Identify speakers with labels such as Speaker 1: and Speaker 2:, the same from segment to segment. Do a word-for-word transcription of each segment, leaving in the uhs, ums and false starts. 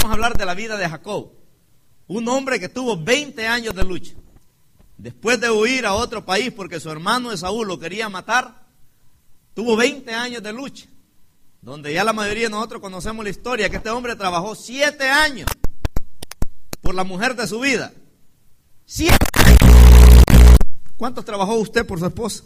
Speaker 1: vamos a hablar de la vida de Jacob, un hombre que tuvo veinte años de lucha. Después de huir a otro país porque su hermano Esaú lo quería matar, tuvo veinte años de lucha, donde ya la mayoría de nosotros conocemos la historia, que este hombre trabajó siete años por la mujer de su vida. Siete años. ¿Cuántos trabajó usted por su esposa?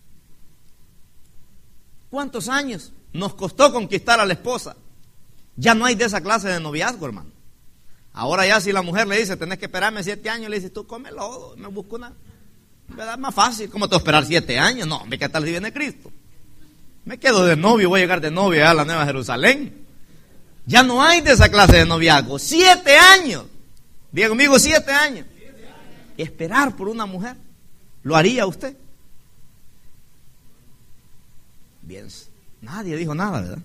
Speaker 1: ¿Cuántos años nos costó conquistar a la esposa? Ya no hay de esa clase de noviazgo, hermano. Ahora ya si la mujer le dice, tenés que esperarme siete años, le dice, tú come lodo, me busco una, ¿verdad? Más fácil. ¿Cómo te voy a esperar siete años? No, hombre, ¿qué tal si viene Cristo? Me quedo de novio, voy a llegar de novio a la Nueva Jerusalén. Ya no hay de esa clase de noviazgo. Siete años. Diga conmigo, siete años. Esperar por una mujer. ¿Lo haría usted? Bien, nadie dijo nada, ¿verdad?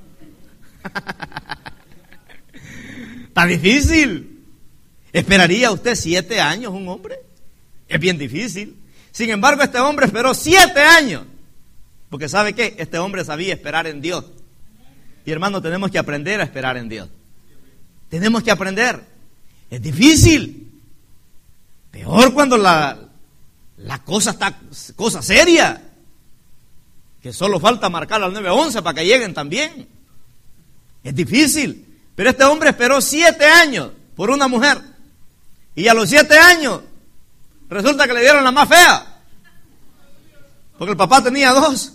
Speaker 1: Está difícil. ¿Esperaría usted siete años un hombre? Es bien difícil. Sin embargo, este hombre esperó siete años. Porque ¿sabe qué? Este hombre sabía esperar en Dios. Y hermano, tenemos que aprender a esperar en Dios. Tenemos que aprender. Es difícil. Peor cuando la, la cosa está cosa seria. Que solo falta marcar al nueve once para que lleguen también. Es difícil. Pero este hombre esperó siete años por una mujer. Y a los siete años resulta que le dieron la más fea. Porque el papá tenía dos.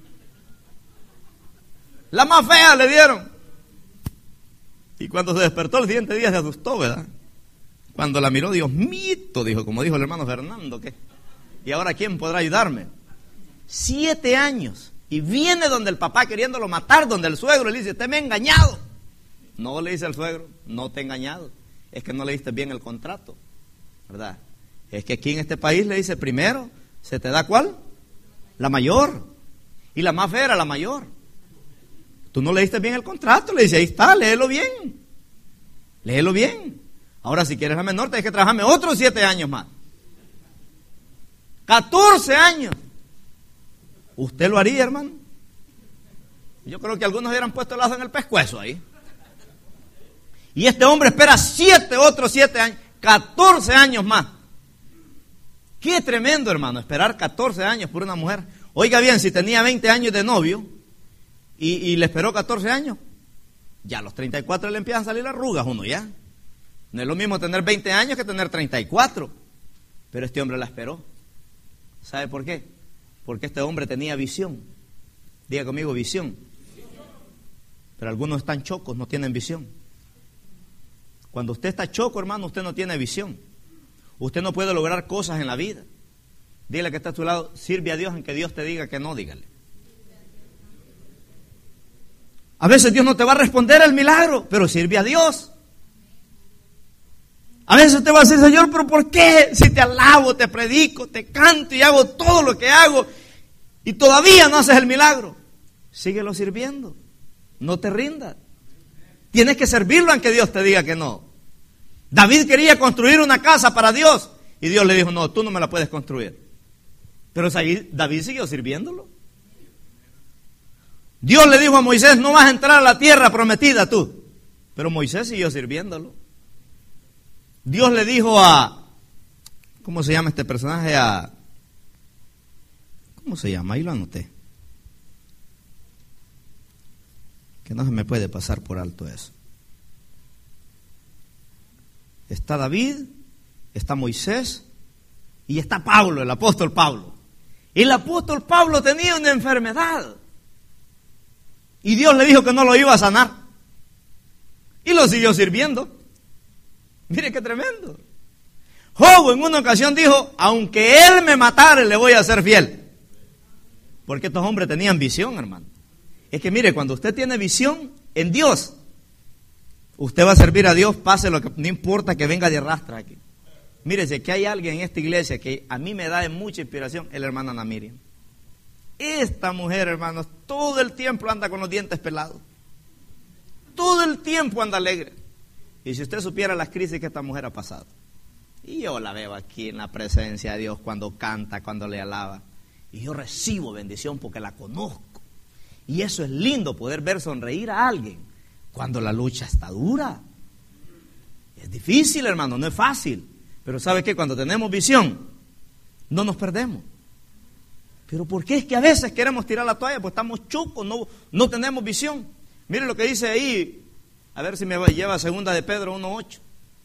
Speaker 1: La más fea le dieron. Y cuando se despertó el siguiente día se asustó, ¿verdad? Cuando la miró, Dios mito, dijo, como dijo el hermano Fernando, ¿qué? ¿Y ahora quién podrá ayudarme? Siete años. Y viene donde el papá queriéndolo matar, donde el suegro le dice, usted me ha engañado. No, le dice el suegro, no te he engañado. Es que no leíste bien el contrato, ¿verdad? Es que aquí en este país le dice, primero, ¿se te da cuál? La mayor. Y la más fea era la mayor. Tú no leíste bien el contrato, le dice, ahí está, léelo bien. Léelo bien. Ahora si quieres la menor, tienes que trabajarme otros siete años más. catorce años. ¿Usted lo haría, hermano? Yo creo que algunos hubieran puesto el lazo en el pescuezo ahí. Y este hombre espera siete, otros siete años, catorce años más. Qué tremendo, hermano, esperar catorce años por una mujer. Oiga bien, si tenía veinte años de novio y, y le esperó catorce años, ya a los treinta y cuatro le empiezan a salir arrugas uno ya. No es lo mismo tener veinte años que tener treinta y cuatro. Pero este hombre la esperó. ¿Sabe por qué? Porque este hombre tenía visión. Diga conmigo, visión. Pero algunos están chocos, no tienen visión. Cuando usted está choco, hermano, usted no tiene visión. Usted no puede lograr cosas en la vida. Dile que está a tu lado, sirve a Dios en que Dios te diga que no, dígale. A veces Dios no te va a responder el milagro, pero sirve a Dios. A veces te va a decir, Señor, pero ¿por qué? Si te alabo, te predico, te canto y hago todo lo que hago y todavía no haces el milagro. Síguelo sirviendo. No te rindas. Tienes que servirlo aunque Dios te diga que no. David quería construir una casa para Dios y Dios le dijo, no, tú no me la puedes construir. Pero David siguió sirviéndolo. Dios le dijo a Moisés, no vas a entrar a la tierra prometida tú. Pero Moisés siguió sirviéndolo. Dios le dijo a, ¿cómo se llama este personaje? A, ¿cómo se llama? Ahí lo anoté. Que no se me puede pasar por alto eso. Está David, está Moisés y está Pablo, el apóstol Pablo. Y el apóstol Pablo tenía una enfermedad. Y Dios le dijo que no lo iba a sanar. Y lo siguió sirviendo. Mire qué tremendo. Job en una ocasión dijo, aunque él me matare, le voy a ser fiel. Porque estos hombres tenían visión, hermano. Es que mire, cuando usted tiene visión en Dios, usted va a servir a Dios, pase lo que, no importa que venga de arrastra aquí. Mire, si que hay alguien en esta iglesia que a mí me da de mucha inspiración, es la hermana Ana Miriam. Esta mujer, hermanos, todo el tiempo anda con los dientes pelados. Todo el tiempo anda alegre. Y si usted supiera las crisis que esta mujer ha pasado. Y yo la veo aquí en la presencia de Dios cuando canta, cuando le alaba. Y yo recibo bendición porque la conozco. Y eso es lindo, poder ver sonreír a alguien cuando la lucha está dura. Es difícil, hermano, no es fácil. Pero ¿sabe qué? Cuando tenemos visión, no nos perdemos. Pero ¿por qué es que a veces queremos tirar la toalla? Pues estamos chucos, no, no tenemos visión. Mire lo que dice ahí, a ver si me lleva segunda de Pedro uno ocho.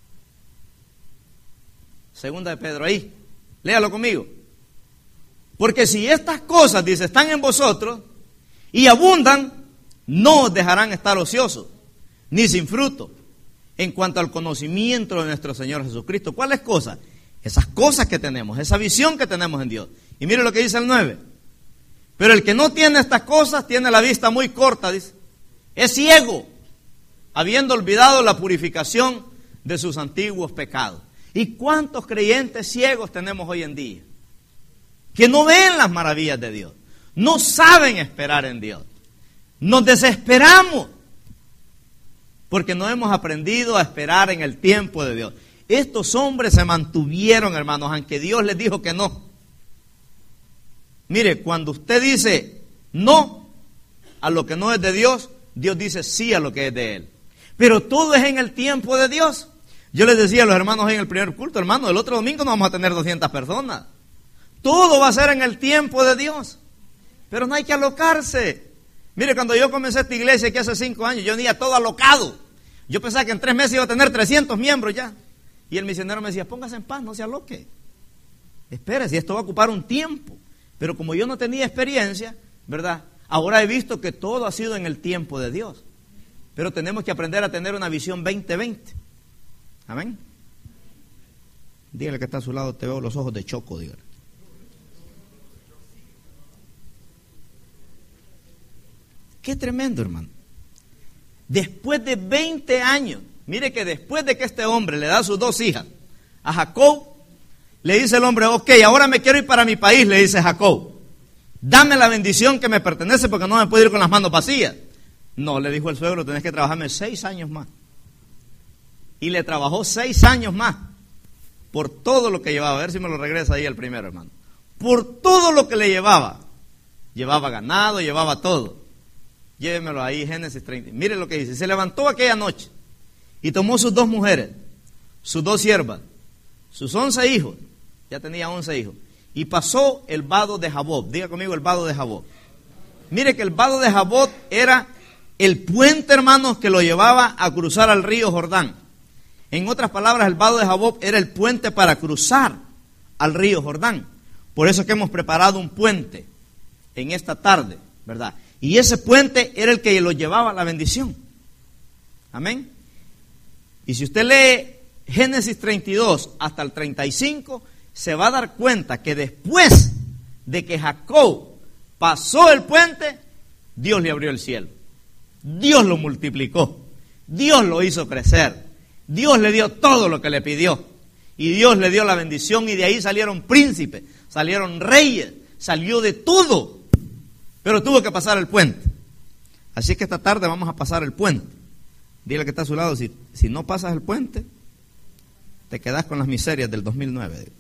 Speaker 1: Segunda de Pedro, ahí, léalo conmigo. Porque si estas cosas, dice, están en vosotros y abundan, no os dejarán estar ociosos, ni sin fruto, en cuanto al conocimiento de nuestro Señor Jesucristo. ¿Cuáles cosas? Esas cosas que tenemos, esa visión que tenemos en Dios. Y mire lo que dice el nueve. Pero el que no tiene estas cosas tiene la vista muy corta, dice. Es ciego, habiendo olvidado la purificación de sus antiguos pecados. ¿Y cuántos creyentes ciegos tenemos hoy en día? Que no ven las maravillas de Dios. No saben esperar en Dios. Nos desesperamos porque no hemos aprendido a esperar en el tiempo de Dios. Estos hombres se mantuvieron, hermanos, aunque Dios les dijo que no. Mire, cuando usted dice no a lo que no es de Dios, Dios dice sí a lo que es de Él. Pero todo es en el tiempo de Dios. Yo les decía a los hermanos en el primer culto, hermano, el otro domingo no vamos a tener doscientas personas. Todo va a ser en el tiempo de Dios. Pero no hay que alocarse. Mire, cuando yo comencé esta iglesia aquí hace cinco años, yo venía todo alocado. Yo pensaba que en tres meses iba a tener trescientos miembros ya. Y el misionero me decía, póngase en paz, no se aloque. Espérese, esto va a ocupar un tiempo. Pero como yo no tenía experiencia, ¿verdad? Ahora he visto que todo ha sido en el tiempo de Dios. Pero tenemos que aprender a tener una visión veinte veinte. Amén. Dígale que está a su lado, te veo los ojos de choco, dígale. Qué tremendo, hermano. Después de veinte años, mire que después de que este hombre le da sus dos hijas a Jacob, le dice el hombre, ok, ahora me quiero ir para mi país, le dice Jacob. Dame la bendición que me pertenece porque no me puedo ir con las manos vacías. No, le dijo el suegro, tenés que trabajarme seis años más. Y le trabajó seis años más por todo lo que llevaba. A ver si me lo regresa ahí el primero, hermano. Por todo lo que le llevaba. Llevaba ganado, llevaba todo. Llévemelo ahí, Génesis treinta. Mire lo que dice. Se levantó aquella noche y tomó sus dos mujeres, sus dos siervas, sus once hijos. Ya tenía once hijos. Y pasó el vado de Jaboc. Diga conmigo el vado de Jaboc. Mire que el vado de Jaboc era el puente, hermanos, que lo llevaba a cruzar al río Jordán. En otras palabras, el vado de Jaboc era el puente para cruzar al río Jordán. Por eso es que hemos preparado un puente en esta tarde, ¿verdad? Y ese puente era el que lo llevaba a la bendición. Amén. Y si usted lee Génesis treinta y dos hasta el treinta y cinco, se va a dar cuenta que después de que Jacob pasó el puente, Dios le abrió el cielo. Dios lo multiplicó. Dios lo hizo crecer. Dios le dio todo lo que le pidió. Y Dios le dio la bendición y de ahí salieron príncipes, salieron reyes, salió de todo. Pero tuvo que pasar el puente. Así que esta tarde vamos a pasar el puente. Dile que está a su lado, si, si no pasas el puente, te quedas con las miserias del dos mil nueve.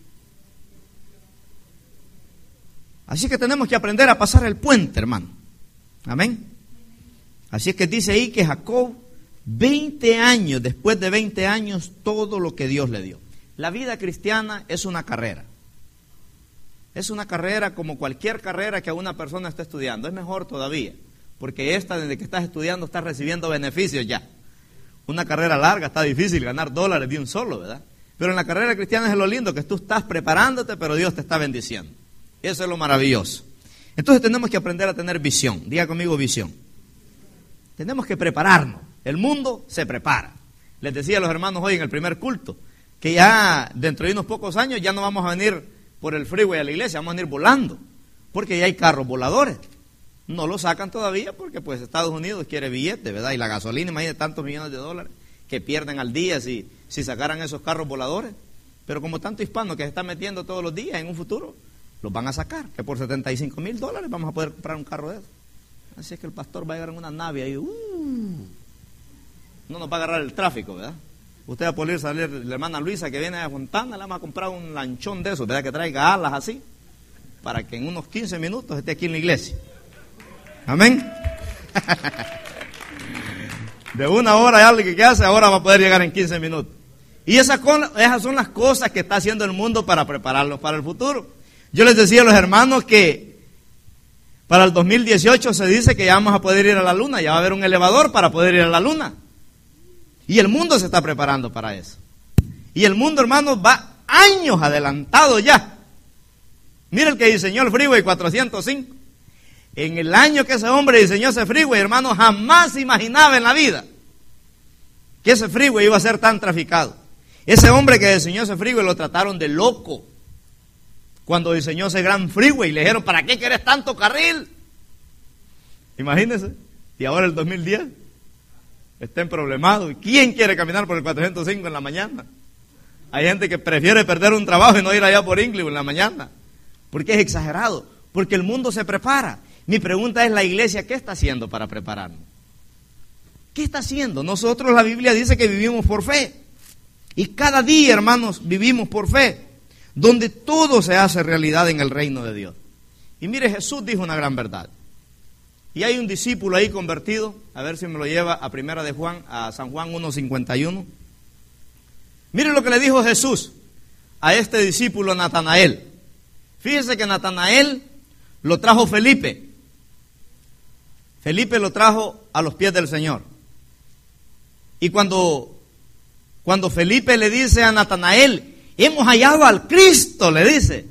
Speaker 1: Así que tenemos que aprender a pasar el puente, hermano. Amén. Así es que dice ahí que Jacob, veinte años, después de veinte años, todo lo que Dios le dio. La vida cristiana es una carrera. Es una carrera como cualquier carrera que una persona esté estudiando. Es mejor todavía, porque esta, desde que estás estudiando, estás recibiendo beneficios ya. Una carrera larga está difícil ganar dólares de un solo, ¿verdad? Pero en la carrera cristiana es lo lindo, que tú estás preparándote, pero Dios te está bendiciendo. Eso es lo maravilloso. Entonces tenemos que aprender a tener visión. Diga conmigo visión. Tenemos que prepararnos. El mundo se prepara. Les decía a los hermanos hoy en el primer culto, que ya dentro de unos pocos años ya no vamos a venir por el freeway a la iglesia, vamos a venir volando, porque ya hay carros voladores. No lo sacan todavía porque pues Estados Unidos quiere billetes, ¿verdad? Y la gasolina, imagínate tantos millones de dólares que pierden al día si, si sacaran esos carros voladores. Pero como tanto hispano que se está metiendo todos los días, en un futuro los van a sacar, que por setenta y cinco mil dólares vamos a poder comprar un carro de esos. Así es que el pastor va a llegar en una nave ahí, uh, no nos va a agarrar el tráfico, ¿verdad? Usted va a poder salir, la hermana Luisa que viene de Fontana, le vamos a comprar un lanchón de esos, ¿verdad? Que traiga alas así, para que en unos quince minutos esté aquí en la iglesia. Amén. De una hora y algo que hace, ahora va a poder llegar en quince minutos. Y esas, esas son las cosas que está haciendo el mundo para prepararlos para el futuro. Yo les decía a los hermanos que para el dos mil dieciocho se dice que ya vamos a poder ir a la luna, ya va a haber un elevador para poder ir a la luna. Y el mundo se está preparando para eso. Y el mundo, hermanos, va años adelantado ya. Mira el que diseñó el Freeway cuatrocientos cinco. En el año que ese hombre diseñó ese Freeway, hermanos, jamás se imaginaba en la vida que ese Freeway iba a ser tan traficado. Ese hombre que diseñó ese Freeway lo trataron de loco. Cuando diseñó ese gran Freeway, le dijeron, ¿para qué querés tanto carril? Imagínense. Y ahora el dos mil diez estén problemados. ¿Quién quiere caminar por el cuatrocientos cinco en la mañana? Hay gente que prefiere perder un trabajo y no ir allá por Inglewood en la mañana. Porque es exagerado. Porque el mundo se prepara. Mi pregunta es, ¿la iglesia qué está haciendo para prepararnos? ¿Qué está haciendo? Nosotros, la Biblia dice que vivimos por fe. Y cada día, hermanos, vivimos por fe. Donde todo se hace realidad en el reino de Dios. Y mire, Jesús dijo una gran verdad. Y hay un discípulo ahí convertido, a ver si me lo lleva a Primera de Juan, a San Juan uno cincuenta y uno. Mire lo que le dijo Jesús a este discípulo Natanael. Fíjese que Natanael lo trajo Felipe. Felipe lo trajo a los pies del Señor. Y cuando, cuando Felipe le dice a Natanael, hemos hallado al Cristo, le dice.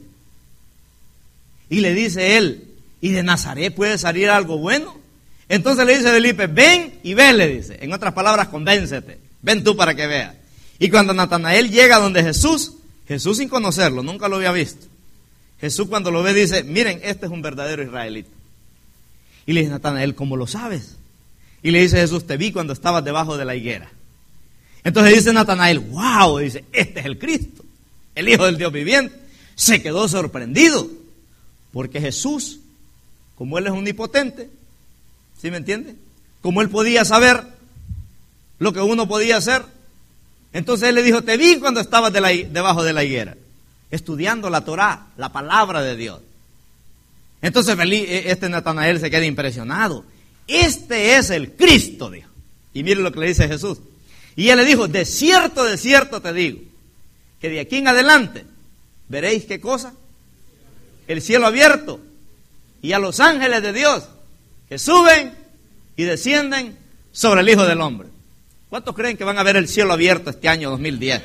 Speaker 1: Y le dice él, ¿y de Nazaret puede salir algo bueno? Entonces le dice Felipe, ven y ve, le dice. En otras palabras, convéncete. Ven tú para que veas. Y cuando Natanael llega donde Jesús, Jesús sin conocerlo, nunca lo había visto. Jesús cuando lo ve dice, miren, este es un verdadero israelita. Y le dice Natanael, ¿cómo lo sabes? Y le dice Jesús, te vi cuando estabas debajo de la higuera. Entonces dice Natanael, wow, dice, este es el Cristo, el Hijo del Dios viviente. Se quedó sorprendido, porque Jesús, como Él es omnipotente, ¿sí me entiende? Como Él podía saber lo que uno podía hacer, entonces Él le dijo, te vi cuando estabas de la, debajo de la higuera, estudiando la Torá, la palabra de Dios. Entonces este Natanael se queda impresionado. Este es el Cristo, dijo. Y mire lo que le dice Jesús. Y Él le dijo, de cierto, de cierto te digo, que de aquí en adelante veréis qué cosa, el cielo abierto y a los ángeles de Dios que suben y descienden sobre el Hijo del Hombre. ¿Cuántos creen que van a ver el cielo abierto este año dos mil diez?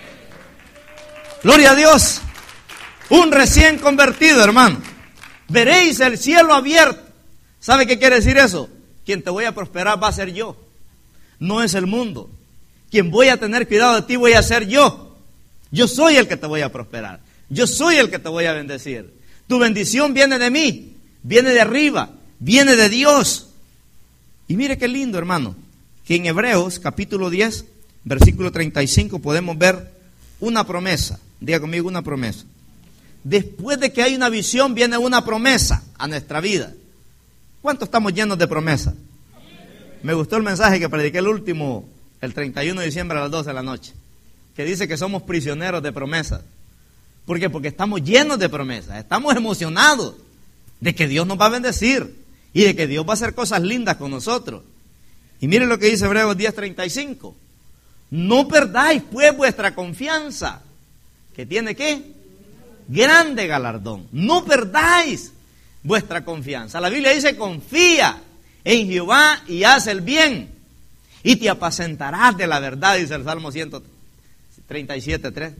Speaker 1: Gloria a Dios. Un recién convertido, hermano. Veréis el cielo abierto. ¿Sabe qué quiere decir eso? Quien te voy a prosperar va a ser yo, no es el mundo. Quien voy a tener cuidado de ti voy a ser yo. Yo soy el que te voy a prosperar. Yo soy el que te voy a bendecir. Tu bendición viene de mí, viene de arriba, viene de Dios. Y mire qué lindo, hermano, que en Hebreos capítulo diez, versículo treinta y cinco podemos ver una promesa. Diga conmigo, una promesa. Después de que hay una visión, viene una promesa a nuestra vida. ¿Cuántos estamos llenos de promesas? Me gustó el mensaje que prediqué el último, el treinta y uno de diciembre a las doce de la noche, que dice que somos prisioneros de promesas. ¿Por qué? Porque estamos llenos de promesas, estamos emocionados de que Dios nos va a bendecir y de que Dios va a hacer cosas lindas con nosotros. Y miren lo que dice Hebreos diez treinta y cinco. No perdáis pues vuestra confianza, que tiene ¿qué? Grande galardón. No perdáis vuestra confianza. La Biblia dice, confía en Jehová y haz el bien, y te apacentarás de la verdad, dice el Salmo ciento treinta y siete tres.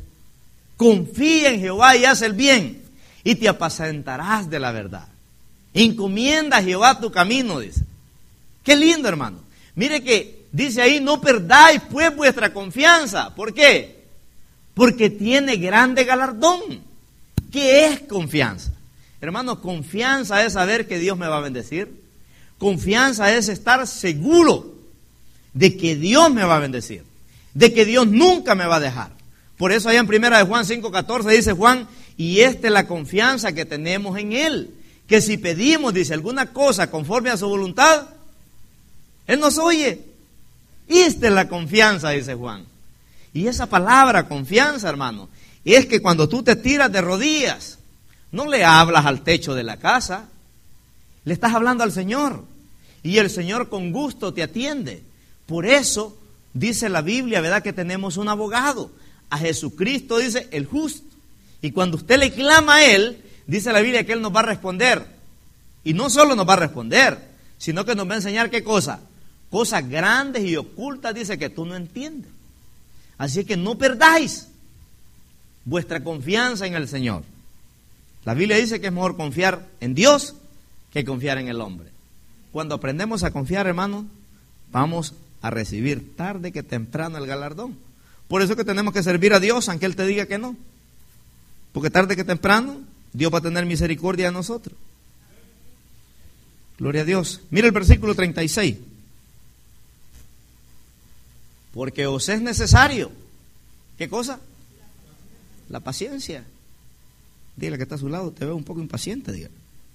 Speaker 1: Confía en Jehová y haz el bien, y te apacentarás de la verdad. Encomienda a Jehová tu camino, dice. Qué lindo, hermano. Mire que dice ahí, no perdáis pues vuestra confianza. ¿Por qué? Porque tiene grande galardón. ¿Qué es confianza? Hermano, confianza es saber que Dios me va a bendecir. Confianza es estar seguro de que Dios me va a bendecir, de que Dios nunca me va a dejar. Por eso allá en primera de Juan cinco catorce dice Juan, y esta es la confianza que tenemos en Él, que si pedimos, dice, alguna cosa conforme a su voluntad, Él nos oye. Esta es la confianza, dice Juan. Y esa palabra confianza, hermano, es que cuando tú te tiras de rodillas, no le hablas al techo de la casa, le estás hablando al Señor. Y el Señor con gusto te atiende. Por eso Dice la Biblia, ¿verdad?, que tenemos un abogado. A Jesucristo, dice, el justo. Y cuando usted le clama a Él, dice la Biblia que Él nos va a responder. Y no solo nos va a responder, sino que nos va a enseñar qué cosa. Cosas grandes y ocultas, dice, que tú no entiendes. Así que no perdáis vuestra confianza en el Señor. La Biblia dice que es mejor confiar en Dios que confiar en el hombre. Cuando aprendemos a confiar, hermano, vamos a recibir tarde que temprano el galardón. Por eso es que tenemos que servir a Dios aunque Él te diga que no. Porque tarde que temprano Dios va a tener misericordia de nosotros. Gloria a Dios. Mira el versículo treinta y seis. Porque os es necesario, ¿qué cosa? La paciencia. Dígale que está a su lado, te veo un poco impaciente, dígale.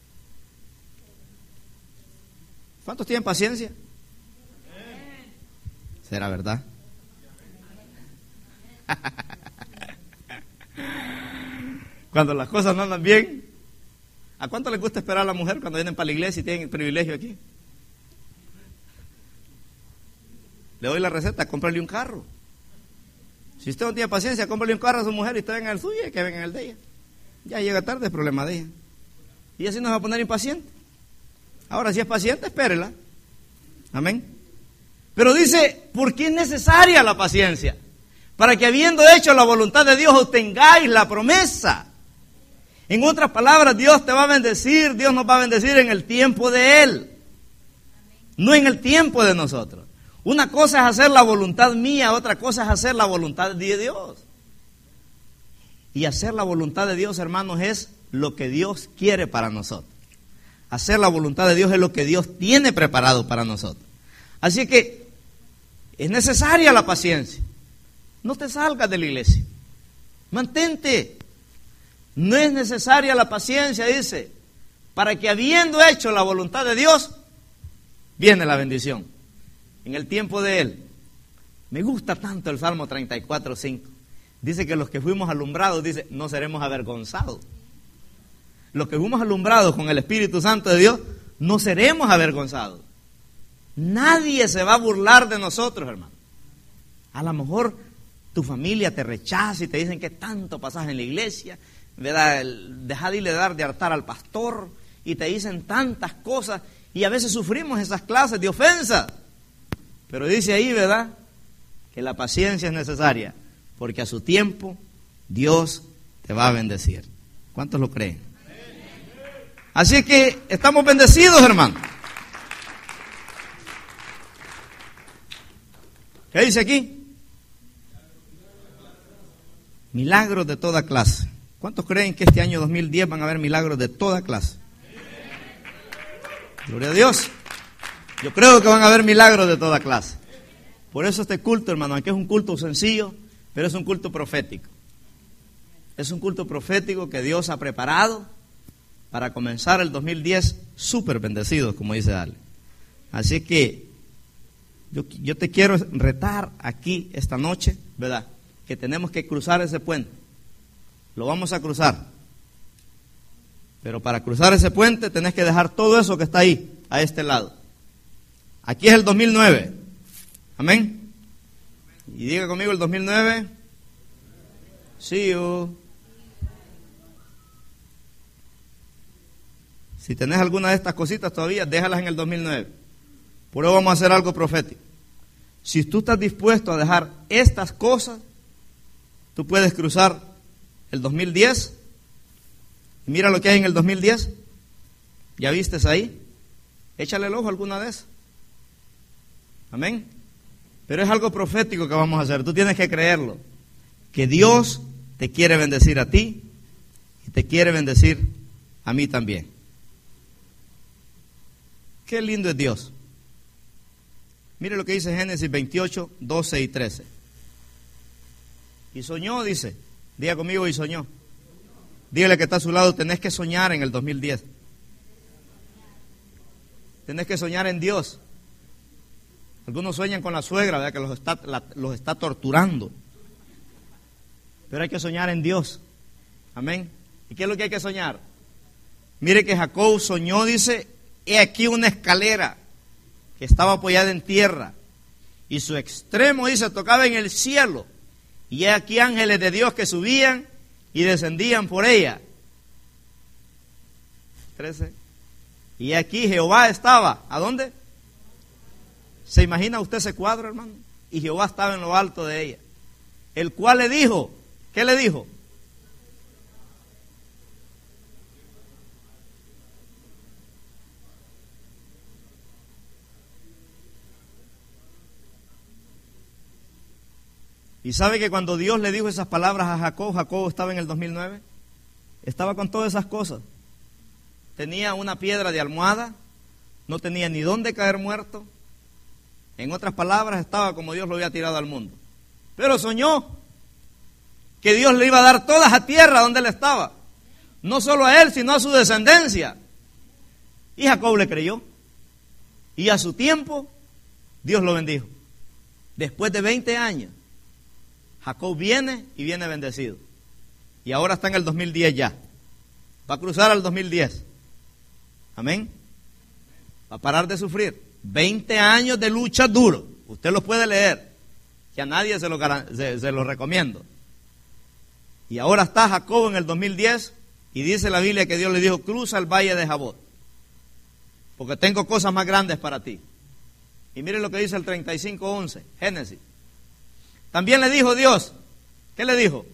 Speaker 1: ¿Cuántos tienen paciencia? ¿Será verdad? Cuando las cosas no andan bien, ¿a cuánto les gusta esperar a la mujer cuando vienen para la iglesia y tienen el privilegio aquí? Le doy la receta, cómprale un carro. Si usted no tiene paciencia, cómprale un carro a su mujer y usted venga el suyo y que venga el de ella. Ya llega tarde, es problema de ella. Y así nos va a poner impaciente. Ahora, si es paciente, espérela. Amén. Pero dice, ¿por qué es necesaria la paciencia? Para que habiendo hecho la voluntad de Dios obtengáis la promesa. En otras palabras, Dios te va a bendecir, Dios nos va a bendecir en el tiempo de Él, no en el tiempo de nosotros. Una cosa es hacer la voluntad mía, otra cosa es hacer la voluntad de Dios. Y hacer la voluntad de Dios, hermanos, es lo que Dios quiere para nosotros. Hacer la voluntad de Dios es lo que Dios tiene preparado para nosotros. Así que es necesaria la paciencia. No te salgas de la iglesia. Mantente. No es necesaria la paciencia, dice, para que habiendo hecho la voluntad de Dios, viene la bendición. En el tiempo de Él. Me gusta tanto el Salmo treinta y cuatro, cinco. Dice que los que fuimos alumbrados, dice, no seremos avergonzados. Los que fuimos alumbrados con el Espíritu Santo de Dios, no seremos avergonzados. Nadie se va a burlar de nosotros, hermano. A lo mejor tu familia te rechaza y te dicen que tanto pasas en la iglesia, ¿verdad? Deja de irle dar de hartar al pastor, y te dicen tantas cosas, y a veces sufrimos esas clases de ofensa. Pero dice ahí, ¿verdad?, que la paciencia es necesaria, porque a su tiempo Dios te va a bendecir. ¿Cuántos lo creen? Así que estamos bendecidos, hermano. ¿Qué dice aquí? Milagros de toda clase. ¿Cuántos creen que este año dos mil diez van a haber milagros de toda clase? Gloria a Dios. Yo creo que van a haber milagros de toda clase. Por eso este culto, hermano, aunque es un culto sencillo, pero es un culto profético. Es un culto profético que Dios ha preparado para comenzar el dos mil diez súper bendecidos, como dice Ale. Así que yo, yo te quiero retar aquí esta noche, ¿verdad?, que tenemos que cruzar ese puente. Lo vamos a cruzar. Pero para cruzar ese puente tenés que dejar todo eso que está ahí, a este lado. Aquí es el dos mil nueve. Amén. Y diga conmigo el dos mil nueve. See you. Si tenés alguna de estas cositas todavía, déjalas en el dos mil nueve. Por eso vamos a hacer algo profético. Si tú estás dispuesto a dejar estas cosas, tú puedes cruzar el dos mil diez. Y mira lo que hay en el dos mil diez. ¿Ya vistes ahí? Échale el ojo a alguna de esas. Amén. Pero es algo profético que vamos a hacer. Tú tienes que creerlo. Que Dios te quiere bendecir a ti y te quiere bendecir a mí también. Qué lindo es Dios. Mire lo que dice Génesis veintiocho, doce y trece. Y soñó, dice. Diga conmigo, y soñó. Dígale que está a su lado, tenés que soñar en el dos mil diez. Tenés que soñar en Dios. Algunos sueñan con la suegra, ¿verdad?, que los está, la, los está torturando. Pero hay que soñar en Dios. Amén. ¿Y qué es lo que hay que soñar? Mire que Jacob soñó, dice, he aquí una escalera que estaba apoyada en tierra, y su extremo, dice, tocaba en el cielo. Y he aquí ángeles de Dios que subían y descendían por ella. trece. Y aquí Jehová estaba, ¿a dónde? ¿Se imagina usted ese cuadro, hermano? Y Jehová estaba en lo alto de ella. El cual le dijo, ¿qué le dijo? Y sabe que cuando Dios le dijo esas palabras a Jacob, Jacob estaba en el dos mil nueve, estaba con todas esas cosas. Tenía una piedra de almohada, no tenía ni dónde caer muerto. En otras palabras, estaba como Dios lo había tirado al mundo. Pero soñó que Dios le iba a dar toda esa tierra donde él estaba. No solo a él, sino a su descendencia. Y Jacob le creyó. Y a su tiempo, Dios lo bendijo. Después de veinte años, Jacob viene y viene bendecido. Y ahora está en el dos mil diez ya. Va a cruzar al dos mil diez. Amén. Va a parar de sufrir. veinte años de lucha duro. Usted lo puede leer. Que a nadie se lo, se, se lo recomiendo. Y ahora está Jacob en el dos mil diez. Y dice la Biblia que Dios le dijo: cruza el valle de Jabot, porque tengo cosas más grandes para ti. Y mire lo que dice el treinta y cinco once, Génesis. También le dijo Dios, ¿qué le dijo?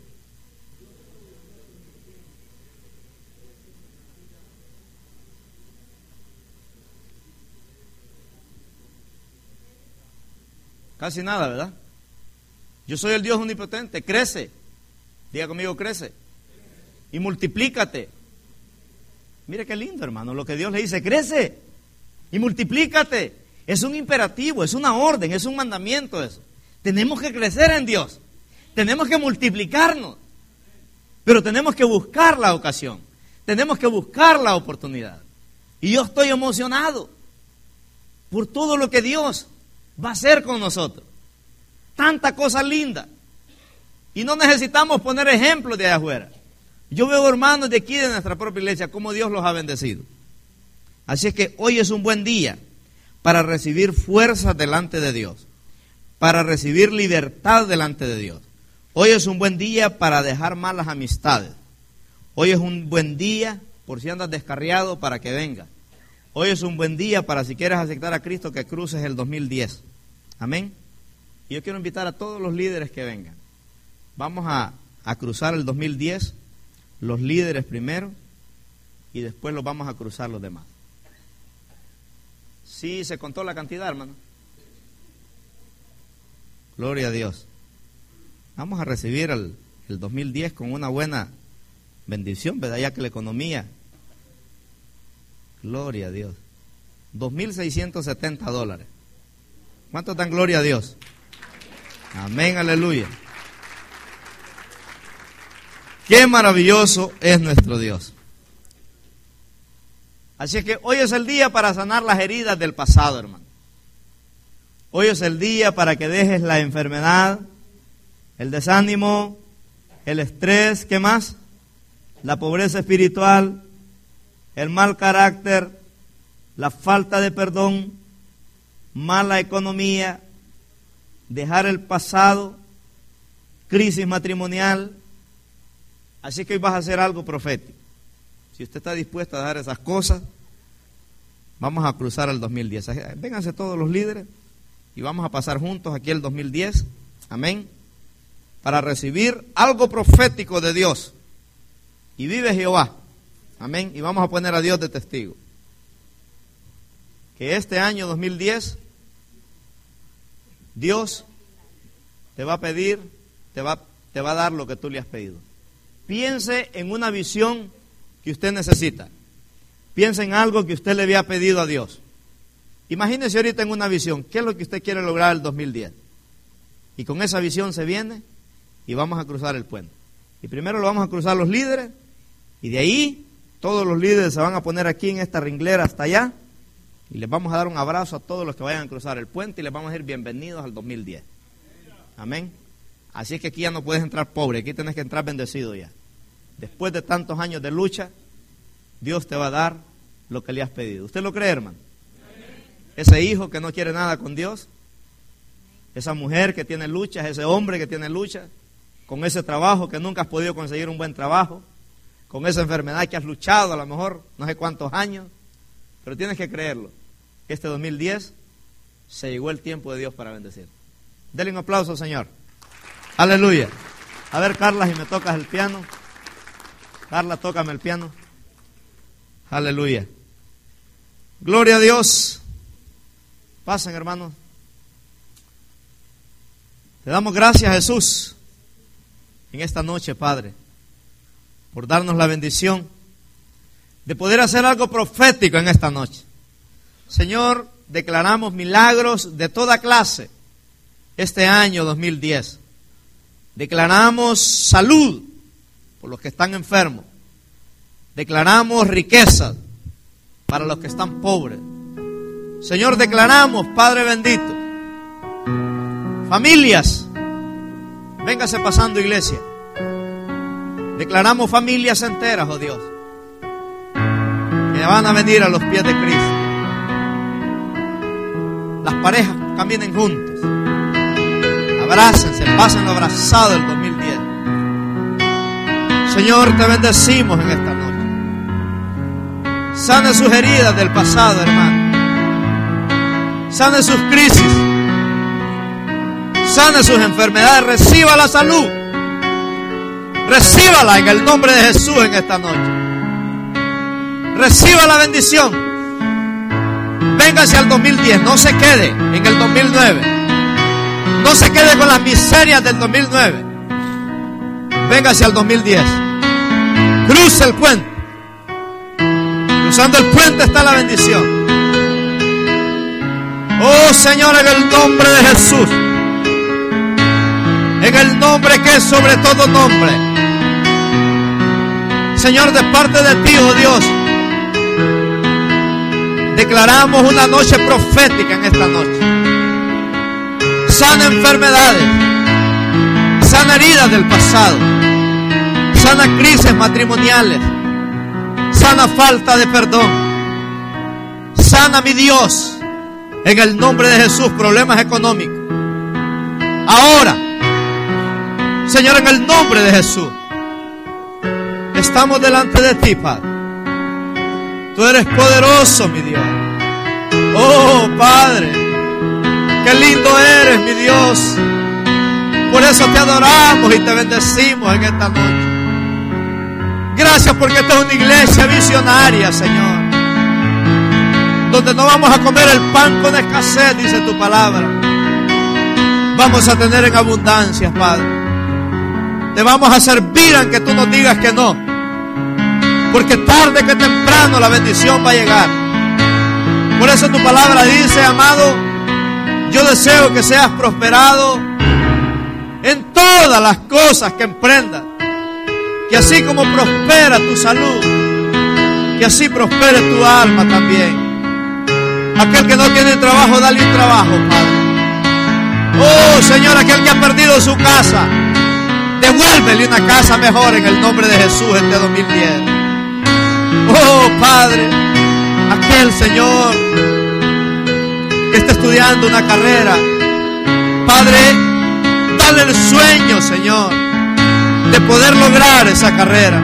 Speaker 1: Casi nada, ¿verdad? Yo soy el Dios omnipotente, crece. Diga conmigo, crece. Y multiplícate. Mire qué lindo, hermano, lo que Dios le dice, crece y multiplícate. Es un imperativo, es una orden, es un mandamiento eso. Tenemos que crecer en Dios. Tenemos que multiplicarnos. Pero tenemos que buscar la ocasión. Tenemos que buscar la oportunidad. Y yo estoy emocionado por todo lo que Dios va a hacer con nosotros. Tanta cosa linda. Y no necesitamos poner ejemplos de allá afuera. Yo veo hermanos de aquí de nuestra propia iglesia cómo Dios los ha bendecido. Así es que hoy es un buen día para recibir fuerza delante de Dios, para recibir libertad delante de Dios. Hoy es un buen día para dejar malas amistades. Hoy es un buen día, por si andas descarriado, para que vengas. Hoy es un buen día para, si quieres aceptar a Cristo, que cruces el dos mil diez. Amén. Y yo quiero invitar a todos los líderes que vengan. Vamos a, a cruzar el dos mil diez, los líderes primero, y después los vamos a cruzar los demás. ¿Sí se contó la cantidad, hermano? Gloria a Dios. Vamos a recibir el, el dos mil diez con una buena bendición, ¿verdad? Ya que la economía, gloria a Dios, dos mil seiscientos setenta dólares. ¿Cuánto dan gloria a Dios? Amén, aleluya. Qué maravilloso es nuestro Dios. Así es que hoy es el día para sanar las heridas del pasado, hermano. Hoy es el día para que dejes la enfermedad, el desánimo, el estrés, ¿qué más? La pobreza espiritual, el mal carácter, la falta de perdón, mala economía, dejar el pasado, crisis matrimonial. Así que hoy vas a hacer algo profético. Si usted está dispuesto a dejar esas cosas, vamos a cruzar el dos mil diez. Vénganse todos los líderes y vamos a pasar juntos aquí el dos mil diez. Amén. Para recibir algo profético de Dios. Y vive Jehová. Amén. Y vamos a poner a Dios de testigo. Que este año dos mil diez, Dios te va a pedir, te va, te va a dar lo que tú le has pedido. Piense en una visión que usted necesita. Piense en algo que usted le había pedido a Dios. Imagínese ahorita en una visión, ¿qué es lo que usted quiere lograr el dos mil diez? Y con esa visión se viene y vamos a cruzar el puente. Y primero lo vamos a cruzar los líderes, y de ahí todos los líderes se van a poner aquí en esta ringlera hasta allá, y les vamos a dar un abrazo a todos los que vayan a cruzar el puente y les vamos a decir bienvenidos al dos mil diez. Amén. Así es que aquí ya no puedes entrar pobre, aquí tienes que entrar bendecido ya. Después de tantos años de lucha, Dios te va a dar lo que le has pedido. ¿Usted lo cree, hermano? Ese hijo que no quiere nada con Dios, esa mujer que tiene luchas, ese hombre que tiene luchas, con ese trabajo que nunca has podido conseguir un buen trabajo, con esa enfermedad que has luchado a lo mejor no sé cuántos años, pero tienes que creerlo, que este dos mil diez se llegó el tiempo de Dios para bendecir. Denle un aplauso al Señor. Aleluya. A ver, Carla, si me tocas el piano. Carla, tócame el piano. Aleluya. Gloria a Dios. Pasen, hermanos. Te damos gracias, Jesús, en esta noche, Padre, por darnos la bendición de poder hacer algo profético en esta noche. Señor, declaramos milagros de toda clase este año dos mil diez. Declaramos salud por los que están enfermos. Declaramos riqueza para los que están pobres. Señor, declaramos, Padre bendito, familias, véngase pasando, iglesia. Declaramos familias enteras, oh Dios, que van a venir a los pies de Cristo. Las parejas caminen juntos, abrácense, pasen lo abrazado del dos mil diez. Señor, te bendecimos en esta noche. Sane sus heridas del pasado, hermano. Sane sus crisis. Sane sus enfermedades. Reciba la salud. Recíbala en el nombre de Jesús en esta noche. Reciba la bendición. Véngase al dos mil diez. No se quede en el dos mil nueve. No se quede con las miserias del dos mil nueve. Véngase al dos mil diez. Cruce el puente. Cruzando el puente está la bendición. Oh Señor, en el nombre de Jesús, en el nombre que es sobre todo nombre, Señor, de parte de ti, oh Dios, declaramos una noche profética en esta noche. Sana enfermedades, sana heridas del pasado, sana crisis matrimoniales, sana falta de perdón. Sana, mi Dios, en el nombre de Jesús, problemas económicos. Ahora, Señor, en el nombre de Jesús, estamos delante de ti, Padre. Tú eres poderoso, mi Dios. Oh, Padre, qué lindo eres, mi Dios. Por eso te adoramos y te bendecimos en esta noche. Gracias porque esta es una iglesia visionaria, Señor, donde no vamos a comer el pan con escasez, dice tu palabra. Vamos a tener en abundancia, Padre. Te vamos a servir aunque tú nos digas que no, porque tarde que temprano la bendición va a llegar. Por eso tu palabra dice, amado, yo deseo que seas prosperado en todas las cosas que emprendas, que así como prospera tu salud, que así prospere tu alma también. Aquel que no tiene trabajo, dale un trabajo, Padre. Oh, Señor, aquel que ha perdido su casa, devuélvele una casa mejor en el nombre de Jesús este dos mil diez. Oh, Padre, aquel, Señor, que está estudiando una carrera, Padre, dale el sueño, Señor, de poder lograr esa carrera.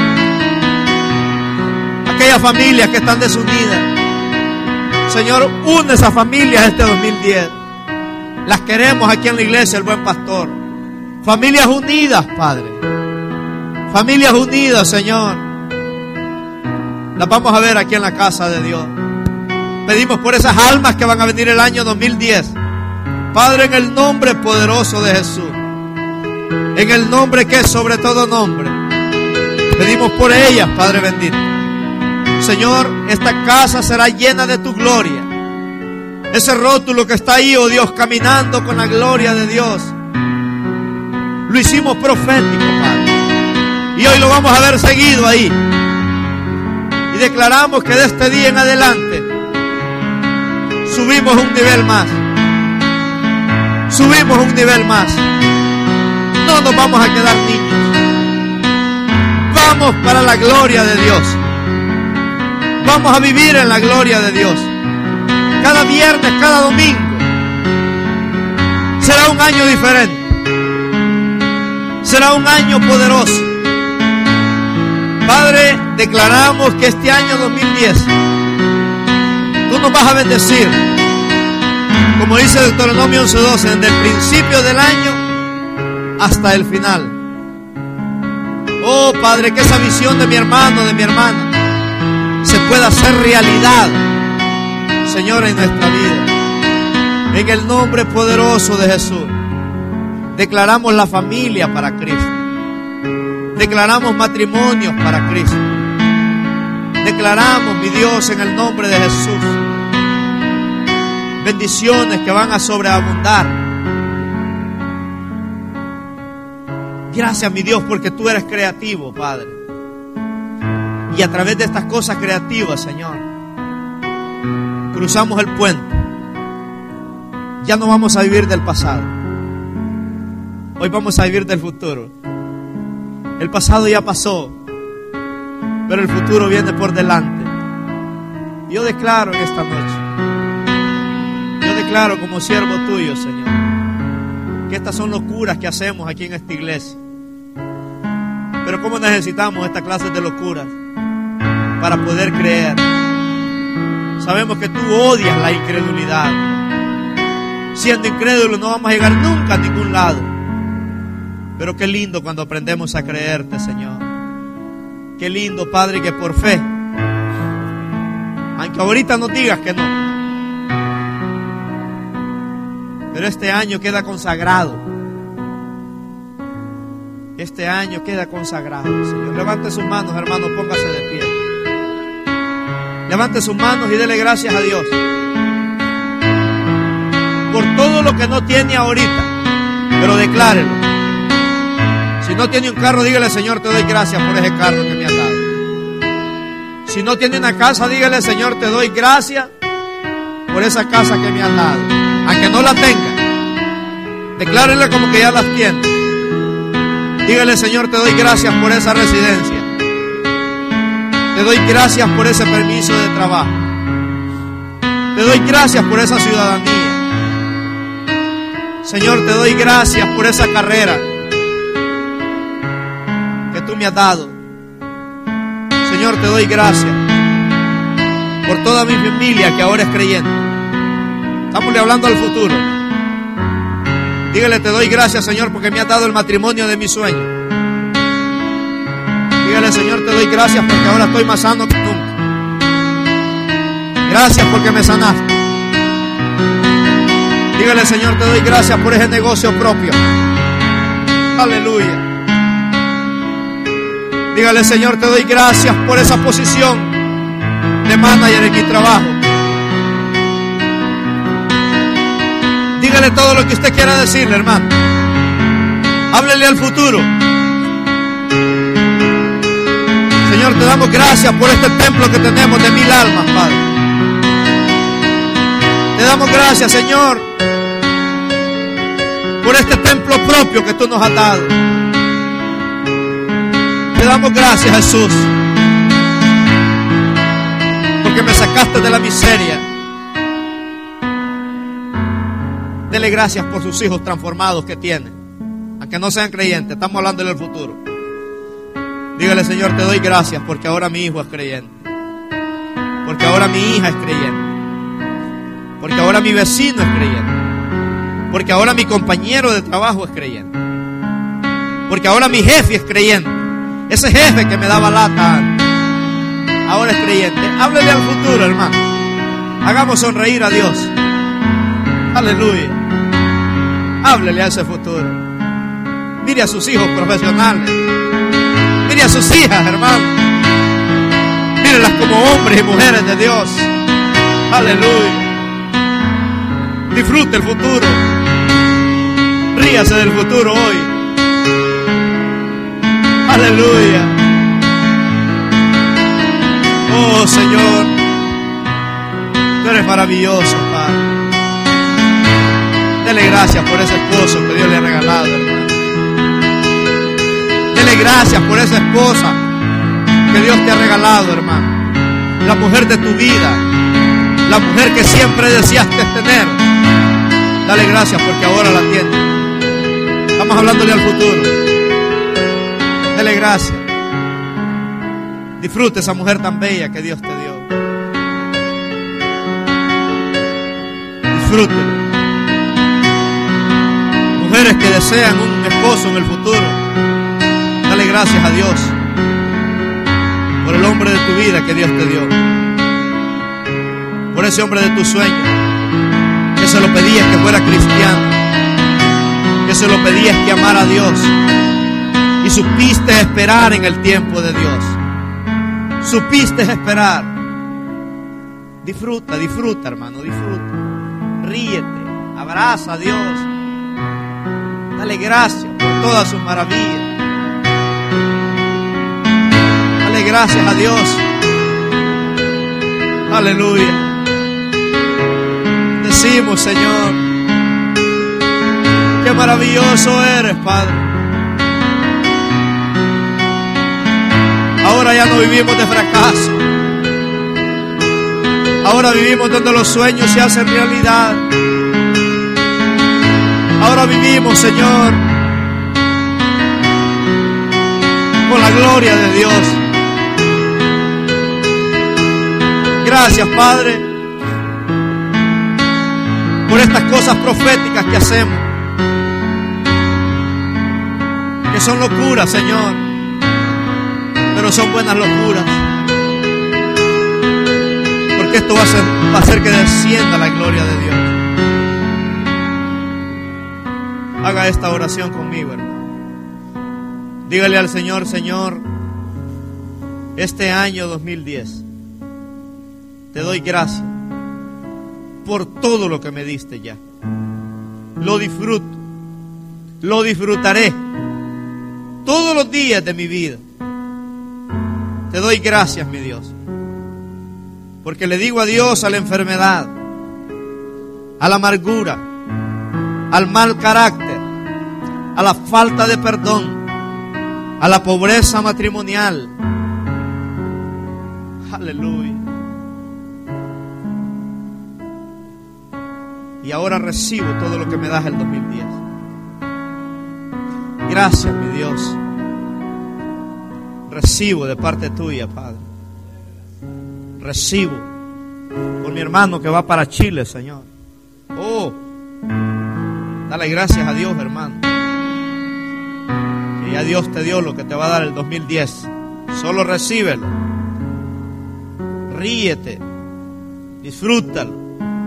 Speaker 1: Aquellas familias que están desunidas, Señor, une esas familias este dos mil diez. Las queremos aquí en la iglesia, el Buen Pastor. Familias unidas, Padre. Familias unidas, Señor. Las vamos a ver aquí en la casa de Dios. Pedimos por esas almas que van a venir el año dos mil diez. Padre, en el nombre poderoso de Jesús, en el nombre que es sobre todo nombre, pedimos por ellas, Padre bendito. Señor, esta casa será llena de tu gloria. Ese rótulo que está ahí, oh Dios, caminando con la gloria de Dios, lo hicimos profético, Padre, y hoy lo vamos a ver seguido ahí. Y declaramos que de este día en adelante subimos un nivel más. Subimos un nivel más. No nos vamos a quedar niños. Vamos para la gloria de Dios. Vamos a vivir en la gloria de Dios. Cada viernes, cada domingo, Será un año diferente. Será un año poderoso. Padre, declaramos que este año dos mil diez tú nos vas a bendecir, como dice Deuteronomio once doce, desde el principio del año hasta el final. Oh Padre, que esa visión de mi hermano, de mi hermana, se pueda hacer realidad, Señor, en nuestra vida. En el nombre poderoso de Jesús, declaramos la familia para Cristo. Declaramos matrimonios para Cristo. Declaramos, mi Dios, en el nombre de Jesús, bendiciones que van a sobreabundar. Gracias, mi Dios, porque tú eres creativo, Padre. Y a través de estas cosas creativas, Señor, cruzamos el puente. Ya no vamos a vivir del pasado. Hoy vamos a vivir del futuro. El pasado ya pasó, pero el futuro viene por delante. Yo declaro en esta noche, yo declaro como siervo tuyo, Señor, que estas son locuras que hacemos aquí en esta iglesia. Pero cómo necesitamos esta clase de locuras para poder creer. Sabemos que tú odias la incredulidad. Siendo incrédulos no vamos a llegar nunca a ningún lado. Pero qué lindo cuando aprendemos a creerte, Señor. Qué lindo, Padre, que por fe, aunque ahorita nos digas que no, pero este año queda consagrado. Este año queda consagrado, Señor. Levante sus manos, hermano, póngase de pie. Levante sus manos y dele gracias a Dios por todo lo que no tiene ahorita, pero declárelo. Si no tiene un carro, dígale: Señor, te doy gracias por ese carro que me has dado. Si no tiene una casa, dígale: Señor, te doy gracias por esa casa que me has dado. Aunque no la tenga, declárenle como que ya las tiene. Dígale: Señor, te doy gracias por esa residencia. Te doy gracias por ese permiso de trabajo. Te doy gracias por esa ciudadanía. Señor, te doy gracias por esa carrera que tú me has dado. Señor, te doy gracias por toda mi familia que ahora es creyente. Estamos hablando al futuro. Dígale: te doy gracias, Señor, porque me has dado el matrimonio de mi sueño. Dígale: Señor, te doy gracias porque ahora estoy más sano que nunca. Gracias porque me sanaste. Dígale: Señor, te doy gracias por ese negocio propio. Aleluya. Dígale: Señor, te doy gracias por esa posición de manager en mi trabajo. Dígale todo lo que usted quiera decirle, hermano. Háblele al futuro. Señor, te damos gracias por este templo que tenemos de mil almas, Padre. Te damos gracias, Señor, por este templo propio que tú nos has dado. Te damos gracias, Jesús, porque me sacaste de la miseria. Dele gracias por sus hijos transformados que tiene, aunque no sean creyentes. Estamos hablando del futuro. Dígale: Señor, te doy gracias porque ahora mi hijo es creyente, porque ahora mi hija es creyente, porque ahora mi vecino es creyente, porque ahora mi compañero de trabajo es creyente, porque ahora mi jefe es creyente. Ese jefe que me daba lata ahora es creyente. Háblele al futuro, hermano. Hagamos sonreír a Dios. Aleluya. Háblele a ese futuro. Mire a sus hijos profesionales. Mire a sus hijas, hermano. Mírelas como hombres y mujeres de Dios. Aleluya. Disfrute el futuro. Ríase del futuro hoy. Aleluya. Oh, Señor, tú eres maravilloso, Padre. Dele gracias por ese esposo que Dios le ha regalado, hermano. Dele gracias por esa esposa que Dios te ha regalado, hermano. La mujer de tu vida, la mujer que siempre deseaste tener. Dale gracias porque ahora la tiene. Estamos hablándole al futuro. Dale gracias. Disfrute esa mujer tan bella que Dios te dio. Disfrútelo. Mujeres que desean un esposo en el futuro, dale gracias a Dios por el hombre de tu vida que Dios te dio, por ese hombre de tus sueños, que se lo pedías que fuera cristiano, que se lo pedías que amara a Dios, y supiste esperar en el tiempo de Dios. Supiste esperar. Disfruta, disfruta, hermano, disfruta. Ríete, abraza a Dios. Dale gracias por todas sus maravillas. Dale gracias a Dios. Aleluya. Decimos, Señor, qué maravilloso eres, Padre. Ahora ya no vivimos de fracaso. Ahora vivimos donde los sueños se hacen realidad. Ahora vivimos, Señor, con la gloria de Dios. Gracias, Padre, por estas cosas proféticas que hacemos, que son locuras, Señor, pero son buenas locuras, porque esto va a, ser, va a hacer que descienda la gloria de Dios. Haga esta oración conmigo, hermano. Dígale al Señor: Señor, este año dos mil diez te doy gracias por todo lo que me diste ya. Lo disfruto, lo disfrutaré todos los días de mi vida. Te doy gracias, mi Dios, porque le digo adiós a la enfermedad, a la amargura, al mal carácter, a la falta de perdón, a la pobreza matrimonial. Aleluya. Y ahora recibo todo lo que me das el dos mil diez. Gracias, mi Dios. Recibo de parte tuya, Padre. Recibo por mi hermano que va para Chile, Señor. Oh, dale gracias a Dios, hermano, que ya Dios te dio lo que te va a dar el dos mil diez. Solo recíbelo. Ríete, disfrútalo.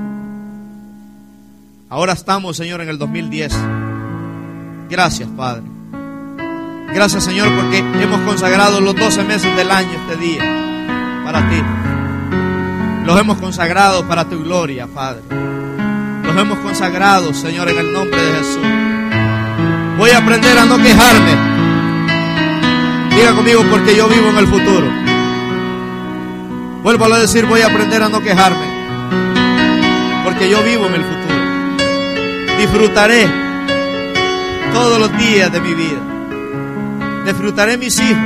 Speaker 1: Ahora estamos, Señor, en el dos mil diez. Gracias, Padre. Gracias, Señor, porque hemos consagrado los doce meses del año este día para ti. Los hemos consagrado para tu gloria, Padre. Los hemos consagrado, Señor, en el nombre de Jesús. Voy a aprender a no quejarme. Diga conmigo: porque yo vivo en el futuro. Vuelvo a decir: voy a aprender a no quejarme, porque yo vivo en el futuro. Disfrutaré todos los días de mi vida. Disfrutaré mis hijos.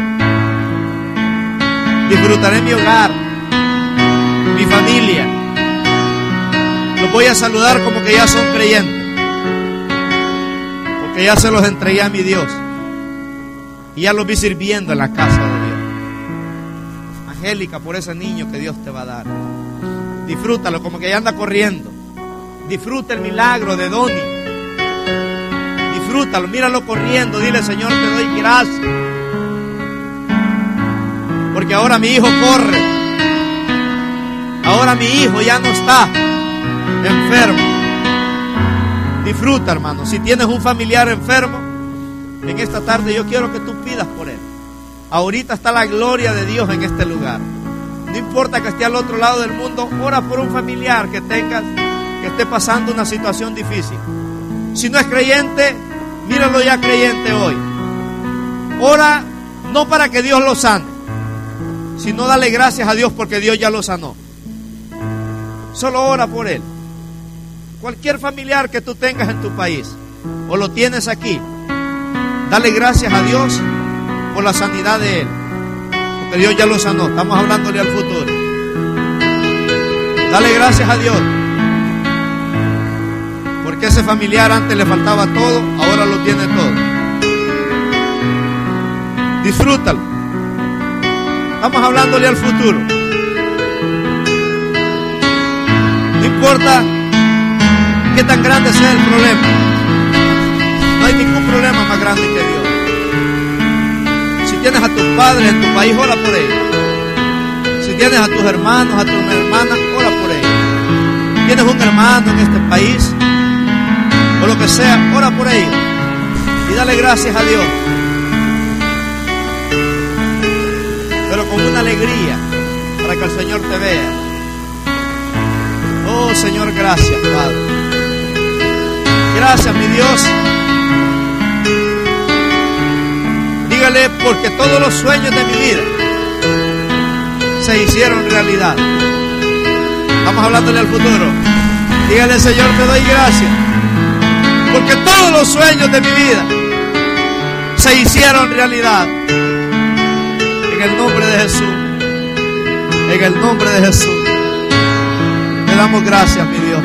Speaker 1: Disfrutaré mi hogar, mi familia. Los voy a saludar como que ya son creyentes, porque ya se los entregué a mi Dios y ya los vi sirviendo en la casa de Dios. Angélica, por ese niño que Dios te va a dar, disfrútalo como que ya anda corriendo. Disfruta el milagro de Donny. Disfrútalo, míralo corriendo. Dile: Señor, te doy gracias, porque ahora mi hijo corre. Ahora mi hijo ya no está enfermo. Disfruta, hermano. Si tienes un familiar enfermo, en esta tarde yo quiero que tú pidas por él. Ahorita está la gloria de Dios en este lugar. No importa que esté al otro lado del mundo, ora por un familiar que tengas, que esté pasando una situación difícil. Si no es creyente, míralo ya creyente hoy. Ora no para que Dios lo sane, sino dale gracias a Dios porque Dios ya lo sanó. Solo ora por él. Cualquier familiar que tú tengas en tu país o lo tienes aquí, dale gracias a Dios por la sanidad de él, porque Dios ya lo sanó. Estamos hablándole al futuro. Dale gracias a Dios. Porque ese familiar antes le faltaba todo, ahora lo tiene todo. Disfrútalo. Estamos hablándole al futuro. No importa qué tan grande sea el problema. No hay ningún problema más grande que Dios. Si tienes a tus padres en tu país, ora por ellos. Si tienes a tus hermanos, a tus hermanas, ora por ellos. Tienes un hermano en este país, o lo que sea, ora por ellos. Y dale gracias a Dios. Pero con una alegría, para que el Señor te vea. Oh Señor, gracias, Padre. Gracias, mi Dios. Dígale, porque todos los sueños de mi vida se hicieron realidad. Estamos hablándole al futuro. Dígale, Señor, te doy gracias, porque todos los sueños de mi vida se hicieron realidad. En el nombre de Jesús. En el nombre de Jesús. Le damos gracias, mi Dios.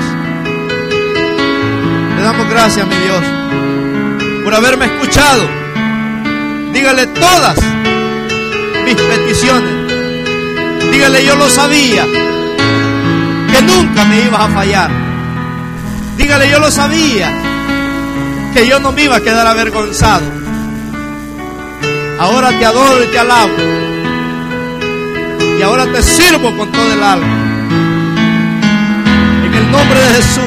Speaker 1: Le damos gracias, mi Dios, por haberme escuchado. Dígale todas mis peticiones. Dígale, yo lo sabía, que nunca me ibas a fallar. Dígale, yo lo sabía, que yo no me iba a quedar avergonzado. Ahora te adoro y te alabo. Y ahora te sirvo con todo el alma. En el nombre de Jesús.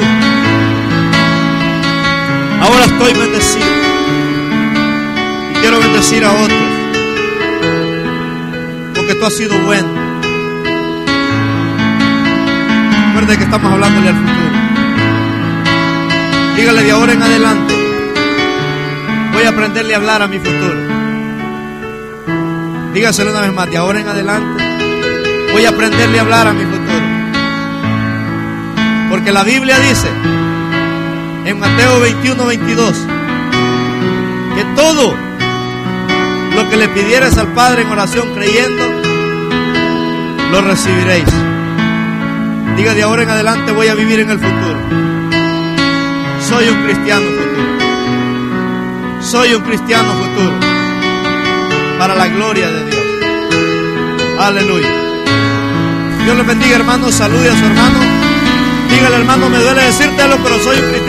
Speaker 1: Ahora estoy bendecido. Y quiero bendecir a otros. Porque tú has sido bueno. Recuerde que estamos hablándole al futuro. Dígale, de ahora en adelante voy a aprenderle a hablar a mi futuro. Dígaselo una vez más, de ahora en adelante voy a aprenderle a hablar a mi futuro. Porque la Biblia dice en Mateo veintiuno, veintidós, que todo lo que le pidieres al Padre en oración creyendo, lo recibiréis. Diga, de ahora en adelante voy a vivir en el futuro. Soy un cristiano futuro. Soy un cristiano futuro. Para la gloria de Dios. Aleluya. Dios les bendiga, hermano. Salude a su hermano. Dígale, hermano, me duele decírtelo, pero soy un cristiano.